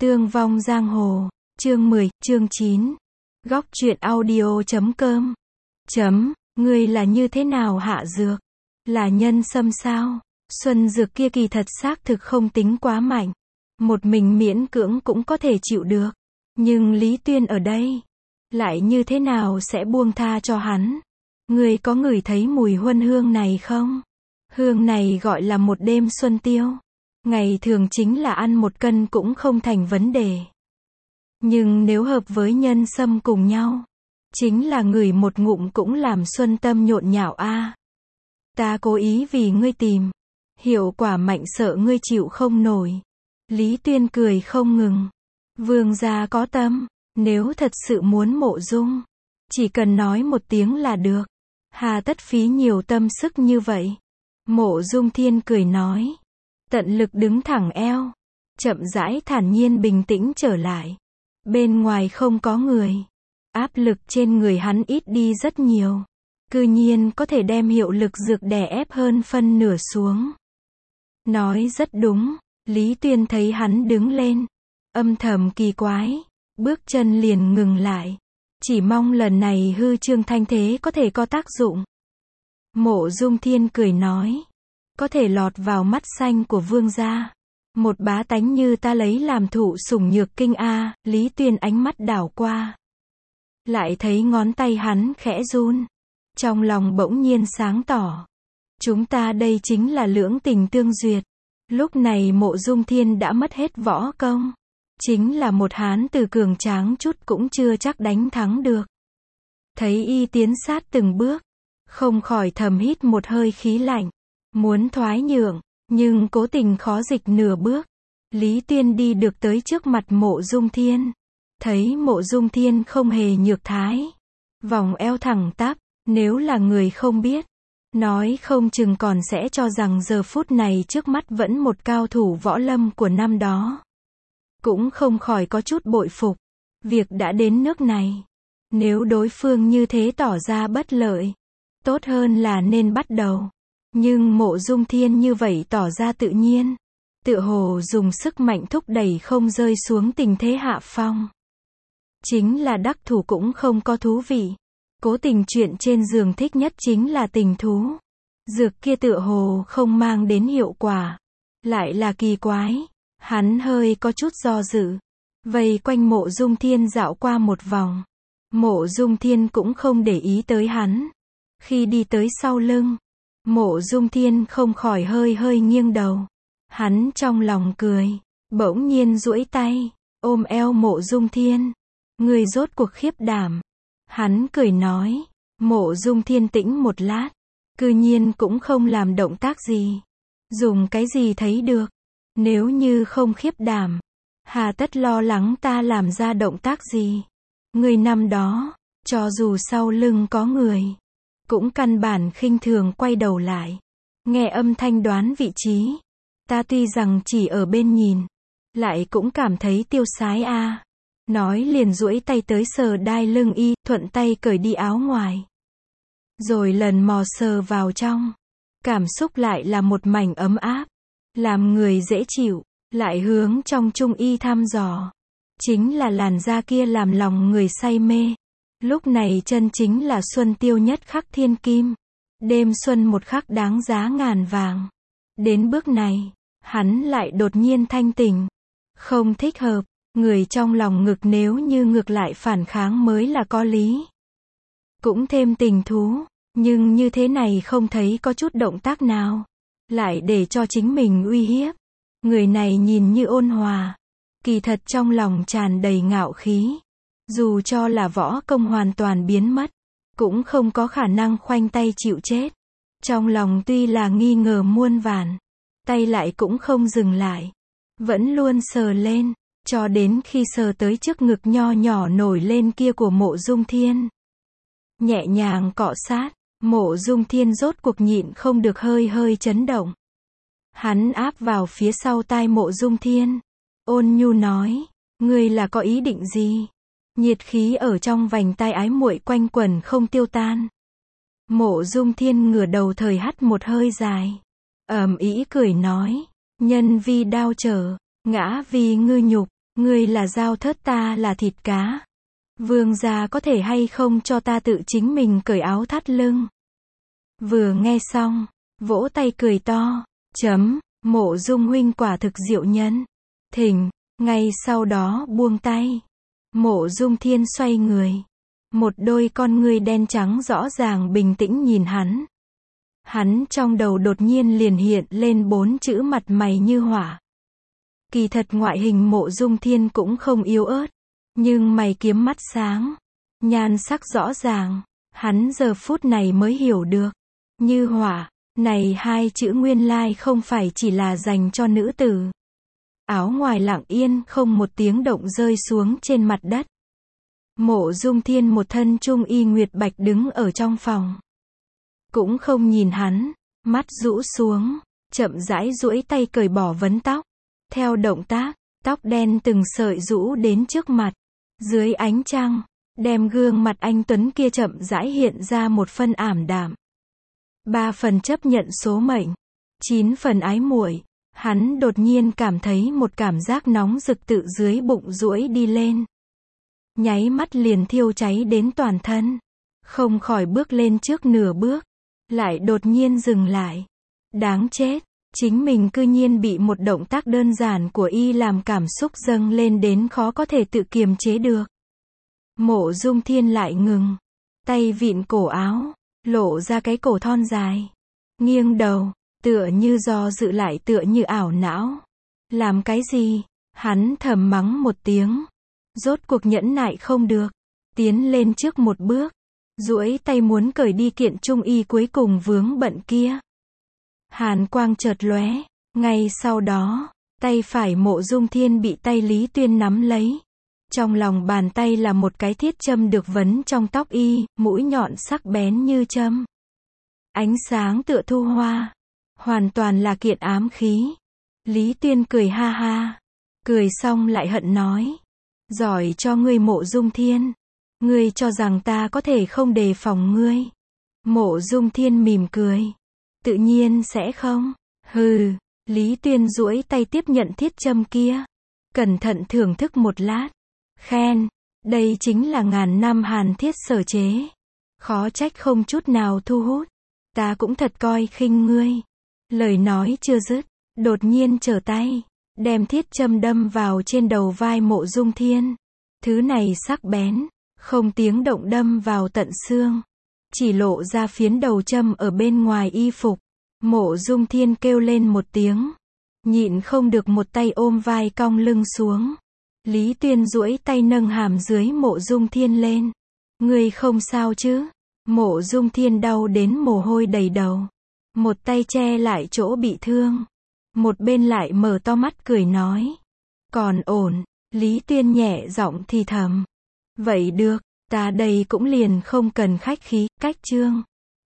Tương vong giang hồ, chương 10, chương 9. Góc truyện audio.com. Ngươi là như thế nào Hạ Dược? Là nhân sâm sao? Xuân Dược kia kỳ thật xác thực không tính quá mạnh. Một mình miễn cưỡng cũng có thể chịu được. Nhưng Lý Tuyên ở đây, lại như thế nào sẽ buông tha cho hắn? Ngươi có ngửi thấy mùi huân hương này không? Hương này gọi là một đêm xuân tiêu. Ngày thường chính là ăn 1 cân cũng không thành vấn đề. Nhưng nếu hợp với nhân sâm cùng nhau, chính là ngửi một ngụm cũng làm xuân tâm nhộn nhạo a. Ta cố ý vì ngươi tìm. Hiệu quả mạnh sợ ngươi chịu không nổi. Lý Tuyên cười không ngừng. Vương gia có tâm. Nếu thật sự muốn Mộ Dung, chỉ cần nói một tiếng là được. Hà tất phí nhiều tâm sức như vậy. Mộ Dung Thiên cười nói. Tận lực đứng thẳng eo. Chậm rãi thản nhiên bình tĩnh trở lại. Bên ngoài không có người. Áp lực trên người hắn ít đi rất nhiều. Cư nhiên có thể đem hiệu lực dược đè ép hơn phân nửa xuống. Nói rất đúng. Lý Tuyên thấy hắn đứng lên. Âm thầm kỳ quái. Bước chân liền ngừng lại. Chỉ mong lần này hư trương thanh thế có thể có tác dụng. Mộ Dung Thiên cười nói. Có thể lọt vào mắt xanh của vương gia. Một bá tánh như ta lấy làm thụ sủng nhược kinh a. Lý Tuyên ánh mắt đảo qua. Lại thấy ngón tay hắn khẽ run. Trong lòng bỗng nhiên sáng tỏ. Chúng ta đây chính là lưỡng tình tương duyệt. Lúc này Mộ Dung Thiên đã mất hết võ công. Chính là một hán tử cường tráng chút cũng chưa chắc đánh thắng được. Thấy y tiến sát từng bước. Không khỏi thầm hít một hơi khí lạnh. Muốn thoái nhượng, nhưng cố tình khó dịch nửa bước. Lý Tuyên đi được tới trước mặt Mộ Dung Thiên. Thấy Mộ Dung Thiên không hề nhược thái. Vòng eo thẳng tắp, nếu là người không biết. Nói không chừng còn sẽ cho rằng giờ phút này trước mắt vẫn một cao thủ võ lâm của năm đó. Cũng không khỏi có chút bội phục. Việc đã đến nước này. Nếu đối phương như thế tỏ ra bất lợi. Tốt hơn là nên bắt đầu. Nhưng Mộ Dung Thiên như vậy tỏ ra tự nhiên. Tựa hồ dùng sức mạnh thúc đẩy không rơi xuống tình thế hạ phong. Chính là đắc thủ cũng không có thú vị. Cố tình chuyện trên giường thích nhất chính là tình thú. Dược kia tựa hồ không mang đến hiệu quả. Lại là kỳ quái. Hắn hơi có chút do dự. Vây quanh Mộ Dung Thiên dạo qua một vòng. Mộ Dung Thiên cũng không để ý tới hắn. Khi đi tới sau lưng, Mộ Dung Thiên không khỏi hơi nghiêng đầu. Hắn trong lòng cười. Bỗng nhiên duỗi tay. Ôm eo Mộ Dung Thiên. Người rốt cuộc khiếp đảm. Hắn cười nói. Mộ Dung Thiên tĩnh một lát. Cư nhiên cũng không làm động tác gì. Dùng cái gì thấy được. Nếu như không khiếp đảm. Hà tất lo lắng ta làm ra động tác gì. Người năm đó. Cho dù sau lưng có người. Cũng căn bản khinh thường quay đầu lại. Nghe âm thanh đoán vị trí. Ta tuy rằng chỉ ở bên nhìn. Lại cũng cảm thấy tiêu sái a. Nói liền duỗi tay tới sờ đai lưng y. Thuận tay cởi đi áo ngoài. Rồi lần mò sờ vào trong. Cảm xúc lại là một mảnh ấm áp. Làm người dễ chịu. Lại hướng trong trung y thăm dò. Chính là làn da kia làm lòng người say mê. Lúc này chân chính là xuân tiêu nhất khắc thiên kim. Đêm xuân một khắc đáng giá ngàn vàng. Đến bước này, hắn lại đột nhiên thanh tỉnh. Không thích hợp, người trong lòng ngực nếu như ngược lại phản kháng mới là có lý. Cũng thêm tình thú, nhưng như thế này không thấy có chút động tác nào. Lại để cho chính mình uy hiếp. Người này nhìn như ôn hòa. Kỳ thật trong lòng tràn đầy ngạo khí. Dù cho là võ công hoàn toàn biến mất, cũng không có khả năng khoanh tay chịu chết. Trong lòng tuy là nghi ngờ muôn vàn, tay lại cũng không dừng lại. Vẫn luôn sờ lên, cho đến khi sờ tới trước ngực nho nhỏ nổi lên kia của Mộ Dung Thiên. Nhẹ nhàng cọ sát, Mộ Dung Thiên rốt cuộc nhịn không được hơi chấn động. Hắn áp vào phía sau tai Mộ Dung Thiên. Ôn nhu nói, ngươi là có ý định gì? Nhiệt khí ở trong vành tai ái muội quanh quẩn không tiêu tan. Mộ Dung Thiên ngửa đầu thời hắt một hơi dài. Ầm ĩ cười nói, nhân vi đao trở, ngã vì ngư nhục. Ngươi là dao thớt, ta là thịt cá. Vương gia có thể hay không cho ta tự chính mình cởi áo thắt lưng. Vừa nghe xong, vỗ tay cười to. Mộ Dung huynh quả thực diệu nhân. Thỉnh. Ngay sau đó buông tay. Mộ Dung Thiên xoay người. Một đôi con ngươi đen trắng rõ ràng bình tĩnh nhìn hắn. Hắn trong đầu đột nhiên liền hiện lên 4 chữ mặt mày như hỏa. Kỳ thật ngoại hình Mộ Dung Thiên cũng không yếu ớt. Nhưng mày kiếm mắt sáng. Nhan sắc rõ ràng. Hắn giờ phút này mới hiểu được. Như hỏa. Này 2 chữ nguyên lai không phải chỉ là dành cho nữ tử. Áo ngoài lặng yên không một tiếng động rơi xuống trên mặt đất. Mộ Dung Thiên một thân trung y nguyệt bạch đứng ở trong phòng. Cũng không nhìn hắn, mắt rũ xuống, chậm rãi duỗi tay cởi bỏ vấn tóc. Theo động tác, tóc đen từng sợi rũ đến trước mặt. Dưới ánh trăng, đem gương mặt anh tuấn kia chậm rãi hiện ra một phân ảm đạm. 3 phần chấp nhận số mệnh, 9 phần ái muội. Hắn đột nhiên cảm thấy một cảm giác nóng rực tự dưới bụng duỗi đi lên. Nháy mắt liền thiêu cháy đến toàn thân. Không khỏi bước lên trước nửa bước. Lại đột nhiên dừng lại. Đáng chết. Chính mình cư nhiên bị một động tác đơn giản của y làm cảm xúc dâng lên đến khó có thể tự kiềm chế được. Mộ Dung Thiên lại ngừng. Tay vịn cổ áo. Lộ ra cái cổ thon dài. Nghiêng đầu. Tựa như do dự lại tựa như ảo não. Làm cái gì? Hắn thầm mắng một tiếng. Rốt cuộc nhẫn nại không được. Tiến lên trước một bước. Duỗi tay muốn cởi đi kiện trung y cuối cùng vướng bận kia. Hàn quang chợt lóe. Ngay sau đó, tay phải Mộ Dung Thiên bị tay Lý Tuyên nắm lấy. Trong lòng bàn tay là một cái thiết châm được vấn trong tóc y, mũi nhọn sắc bén như châm. Ánh sáng tựa thu hoa. Hoàn toàn là kiện ám khí. Lý Tuyên cười ha ha. Cười xong lại hận nói. Giỏi cho ngươi Mộ Dung Thiên. Ngươi cho rằng ta có thể không đề phòng ngươi. Mộ Dung Thiên mỉm cười. Tự nhiên sẽ không. Hừ. Lý Tuyên duỗi tay tiếp nhận thiết châm kia. Cẩn thận thưởng thức một lát. Khen. Đây chính là ngàn năm hàn thiết sở chế. Khó trách không chút nào thu hút. Ta cũng thật coi khinh ngươi. Lời nói chưa dứt, đột nhiên trở tay, đem thiết châm đâm vào trên đầu vai Mộ Dung Thiên. Thứ này sắc bén, không tiếng động đâm vào tận xương. Chỉ lộ ra phiến đầu châm ở bên ngoài y phục. Mộ Dung Thiên kêu lên một tiếng. Nhịn không được một tay ôm vai cong lưng xuống. Lý Tuyên duỗi tay nâng hàm dưới Mộ Dung Thiên lên. Ngươi không sao chứ? Mộ Dung Thiên đau đến mồ hôi đầy đầu. Một tay che lại chỗ bị thương. Một bên lại mở to mắt cười nói. Còn ổn. Lý Tuyên nhẹ giọng thì thầm. Vậy được, ta đây cũng liền không cần khách khí, cách chương.